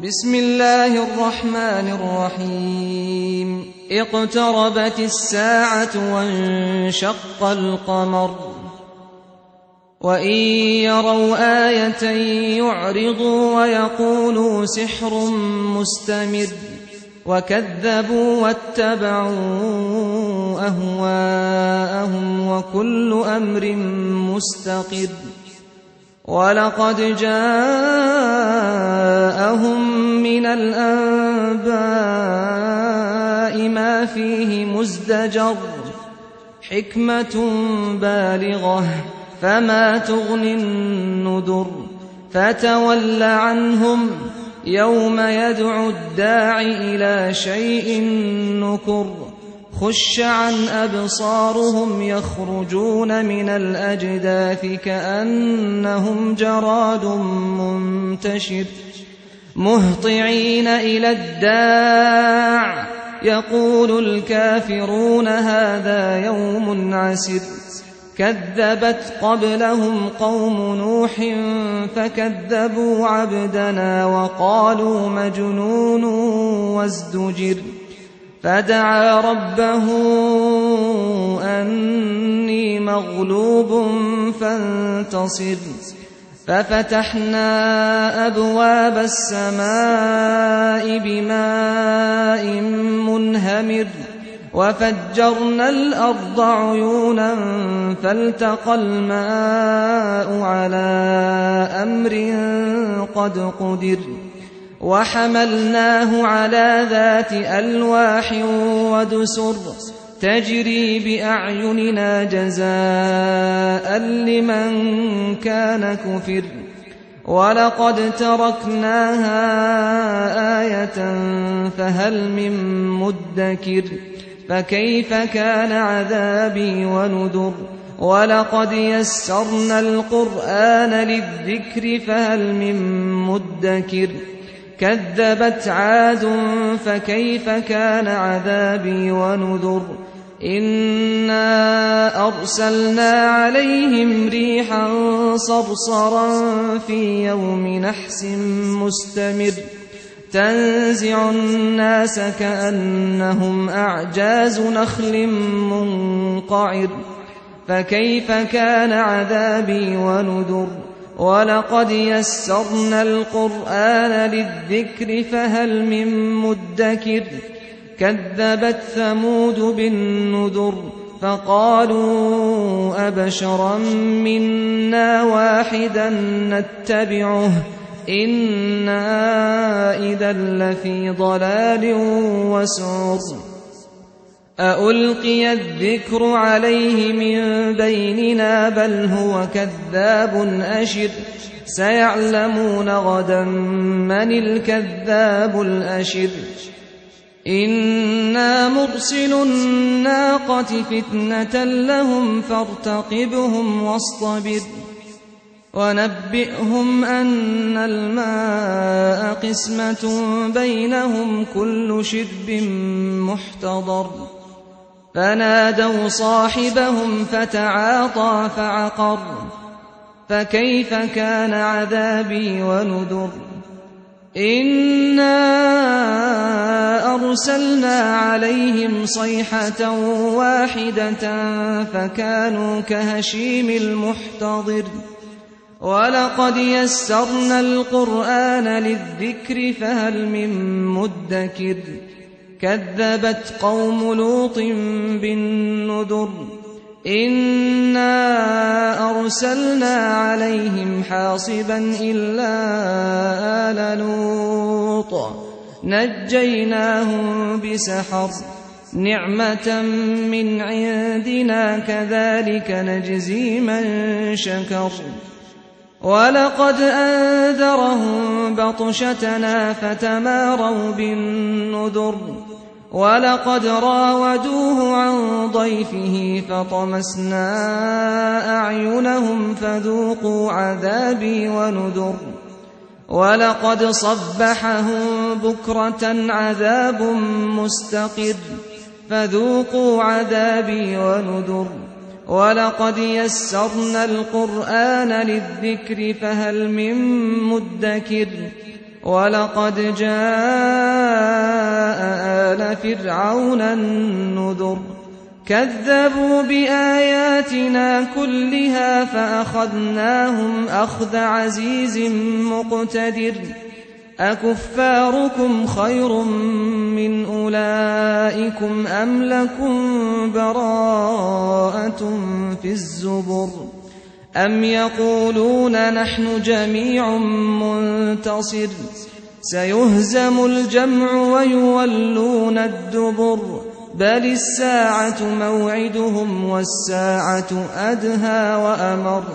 بسم الله الرحمن الرحيم اقتربت الساعة وانشق القمر وإن يروا آية يعرضوا ويقولوا سحر مستمر وكذبوا واتبعوا أهواءهم وكل أمر مستقر ولقد جاءهم من الأنباء ما فيه مزدجر حكمة بالغة فما تغني النذر فتول عنهم يوم يدعو الداع إلى شيء نكر خش عن أبصارهم يخرجون من الأجداث كأنهم جراد منتشر مهطعين إلى الداع يقول الكافرون هذا يوم عسر كذبت قبلهم قوم نوح فكذبوا عبدنا وقالوا مجنون وازدجر فدعا ربه أني مغلوب فانتصر ففتحنا أبواب السماء بماء منهمر وفجرنا الأرض عيونا فالتقى الماء على أمر قد قدر وحملناه على ذات ألواح ودسر تجري بأعيننا جزاء لمن كان كفر ولقد تركناها آية فهل من مدكر فكيف كان عذابي ونذر ولقد يسرنا القرآن للذكر فهل من مدكر كذبت عاد فكيف كان عذابي ونذر إنا أرسلنا عليهم ريحا صرصرا في يوم نحس مستمر تنزع الناس كأنهم أعجاز نخل منقعر فكيف كان عذابي ونذر ولقد يسرنا القرآن للذكر فهل من مدكر كذبت ثمود بالنذر فقالوا أبشرا منا واحدا نتبعه إنا إذا لفي ضلال وسعر أألقي الذكر عليه من بيننا بل هو كذاب أشر سيعلمون غدا من الكذاب الأشر إنا مرسل الناقة فتنة لهم فارتقبهم واصطبر ونبئهم أن الماء قسمة بينهم كل شرب محتضر فنادوا صاحبهم فتعاطى فعقر فكيف كان عذابي ونذر إنا أرسلنا عليهم صيحة واحدة فكانوا كهشيم المحتضر ولقد يسرنا القرآن للذكر فهل من مدكر كذبت قوم لوط بالنذر إنا أرسلنا عليهم حاصبا إلا آل لوط نجيناهم بسحر نعمة من عندنا كذلك نجزي من شكر ولقد أنذرهم بطشتنا فتماروا بالنذر ولقد راودوه عن ضيفه فطمسنا أعينهم فذوقوا عذابي ونذر ولقد صبحهم بكرة عذاب مستقر فذوقوا عذابي ونذر ولقد يسرنا القرآن للذكر فهل من مدكر ولقد جاء آل فرعون النذر كذبوا بآياتنا كلها فأخذناهم أخذ عزيز مقتدر أكفاركم خير من أولئكم أم لكم براءة في الزبر أم يقولون نحن جميع منتصر سيهزم الجمع ويولون الدبر بل الساعة موعدهم والساعة أدهى وأمر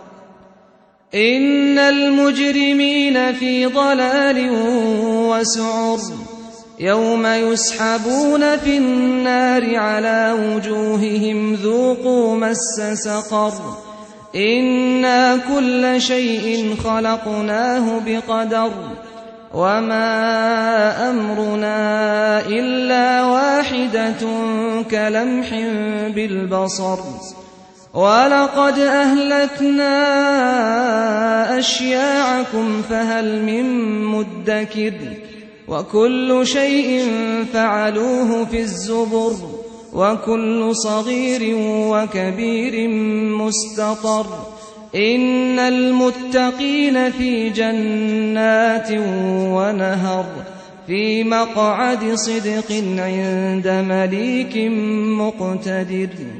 إن المجرمين في ضلال وسعر يوم يسحبون في النار على وجوههم ذوقوا مس سقر إنا كل شيء خلقناه بقدر وما أمرنا إلا واحدة كلمح بالبصر ولقد أهلكنا أشياعكم فهل من مدكر وكل شيء فعلوه في الزبر وكل صغير وكبير مستطر إن المتقين في جنات ونهر في مقعد صدق عند مليك مقتدر